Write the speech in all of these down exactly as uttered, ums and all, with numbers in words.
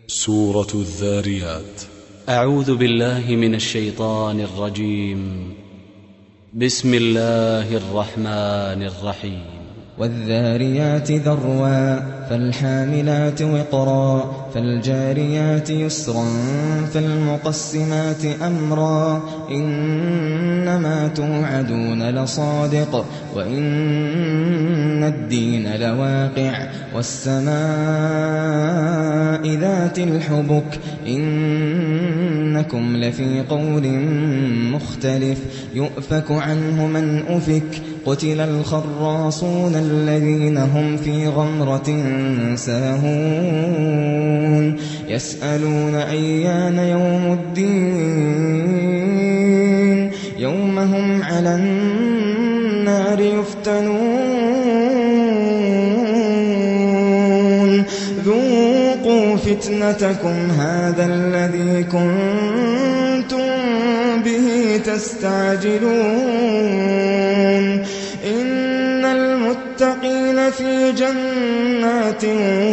سورة الذاريات. أعوذ بالله من الشيطان الرجيم. بسم الله الرحمن الرحيم. والذاريات ذروا فالحاملات وقرا فالجاريات يسرا فالمقسمات أمرا إنما توعدون لصادق وإن الدين لواقع والسماء ذات الحبك إنكم لفي قول مختلف يؤفك عنه من أفك قتل الخراصون الذين هم في غمرة ساهون يسألون أيان يوم الدين يوم هم على النار يفتنون ذوقوا فتنتكم هذا الذي كنتم به تستعجلون إن المتقين في جنات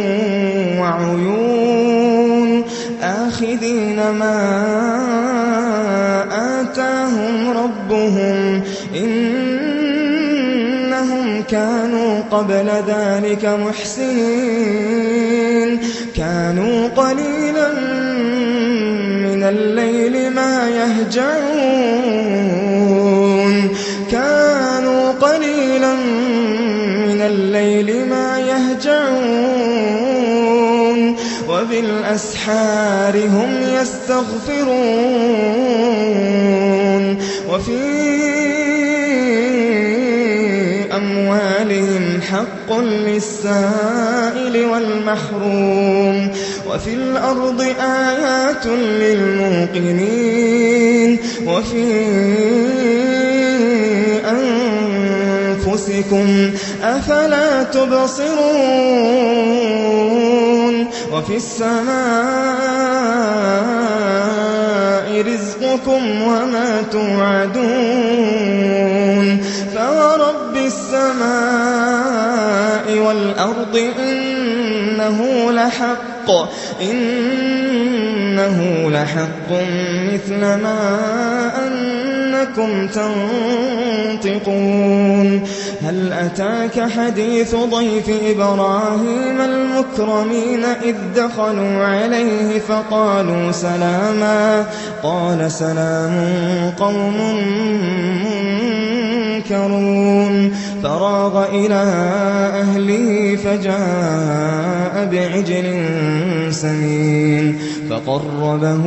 وعيون آخذين ما آتاهم ربهم إنهم كانوا قبل ذلك محسنين كانوا قليلا من الليل ما يهجعون كانوا قليلا من الليل ما يهجعون وبالأسحار هم يستغفرون وفي أموالهم حق للسائل والمحروم وفي الأرض آيات للموقنين وفي أنفسكم أفلا تبصرون وفي السماء رزقكم وما توعدون فورب السماء والأرض إنه لحق إنه لحق مثل ما أنكم تنطقون هل أتاك حديث ضيف إبراهيم المكرمين إذ دخلوا عليه فقالوا سلاما قال سلام قوم منكرون فراغ إلى أهله فجاء بعجل سمين فقربه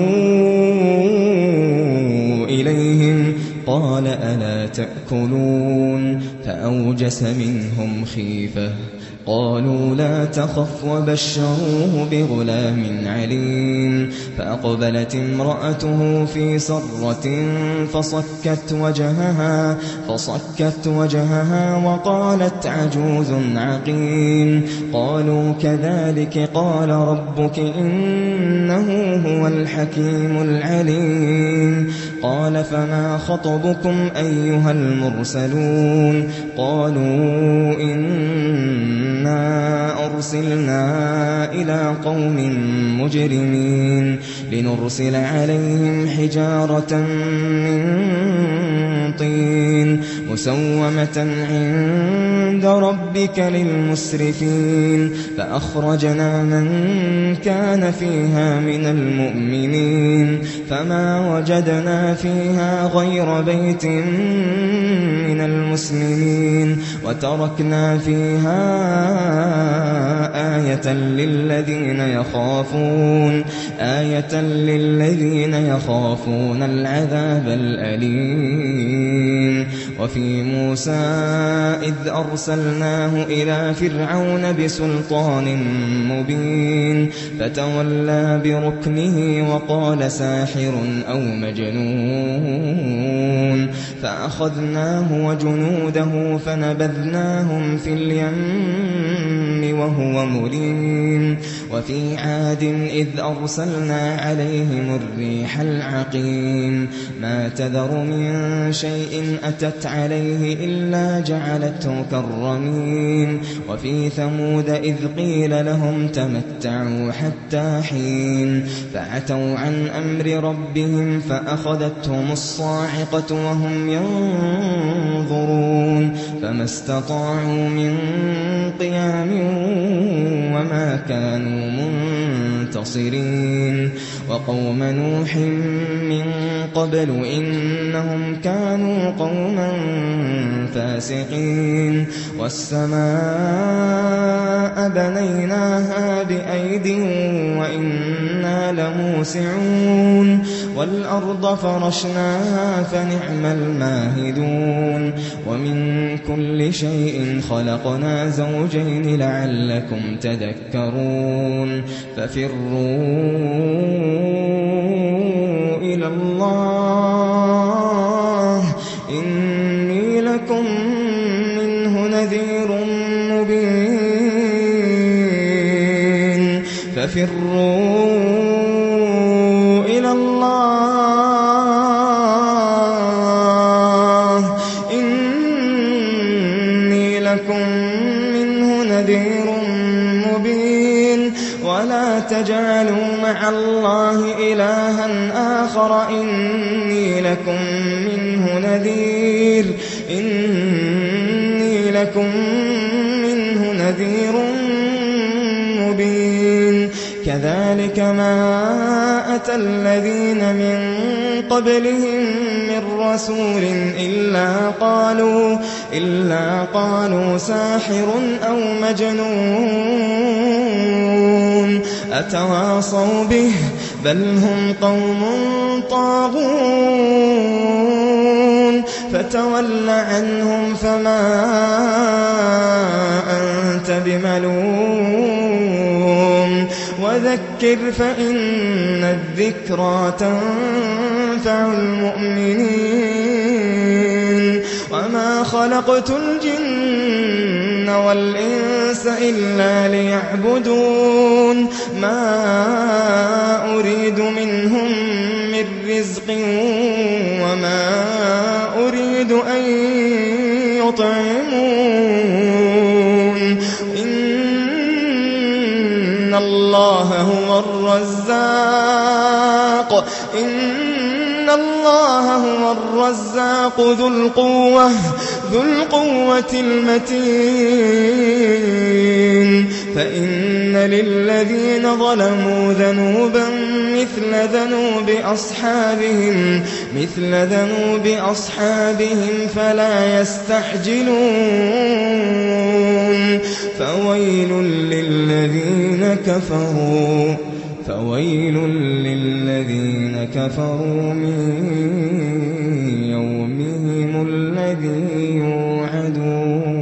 إليهم قال ألا تأكلون فأوجس منهم خيفة قالوا لا تخف وبشروه بغلام عليم فأقبلت امرأته في صرة فصكت وجهها فصكت وجهها وقالت عجوز عقيم قالوا كذلك قال ربك إنه هو الحكيم العليم قال فما خطبكم أيها المرسلون قالوا إنا أرسلنا إلى قوم مجرمين لنرسل عليهم حجارة من طين مسومة عند ربك للمسرفين فأخرجنا من كان فيها من المؤمنين فما وجدنا فيها غير بيت من المسلمين وتركنا فيها آية للذين يخافون آية للذين يخافون العذاب الأليم وفي موسى إذ أرسلناه إلى فرعون بسلطان مبين فتولى بركنه وقال ساحر أو مجنون فأخذناه وجنوده فنبذناهم في اليم وهو مليم وفي عاد إذ أرسلنا عليهم الريح العقيم ما تذر من شيء أتت عليه إلا جعلته كالرميم وفي ثمود إذ قيل لهم تمتعوا حتى حين فعتوا عن أمر ربهم فأخذتهم الصاعقة وهم ينظرون فما استطاعوا من قيام وما كانوا منتصرين وقوم نوح من قبل إنهم كانوا قوما فاسقين والسماء بنيناها بأيد وإنا لموسعون والأرض فرشناها فنعم الماهدون ومن كل شيء خلقنا زوجين لعلكم تذكرون ففروا إلى الله إني لكم منه نذير مبين ففروا إلى الله إني لكم منه نذير مبين ولا تجعلوا مع الله إلها آخر إني لكم منه نذير إني لكم منه نذير مبين كذلك ما أتى الذين من قبلهم من رسول إلا قالوا إلا قالوا ساحر أو مجنون أتواصوا به بل هم قوم طاغون فتول عنهم فما أنت بملوم وذكر فإن الذكرى تنفع المؤمنين وما خلقت الجن والإنس إلا ليعبدون ما أريد منهم من رزق وما أريد أن يطعمون إن الله هو الرزاق إن الله هو الرزاق ذو القوة ذو القوة المتين فإن للذين ظلموا ذنوبا مثل ذنوب أصحابهم مثل ذنوب أصحابهم فلا يستعجلون فويل للذين كفروا فويل للذين كفروا من يومهم الذي يوعدون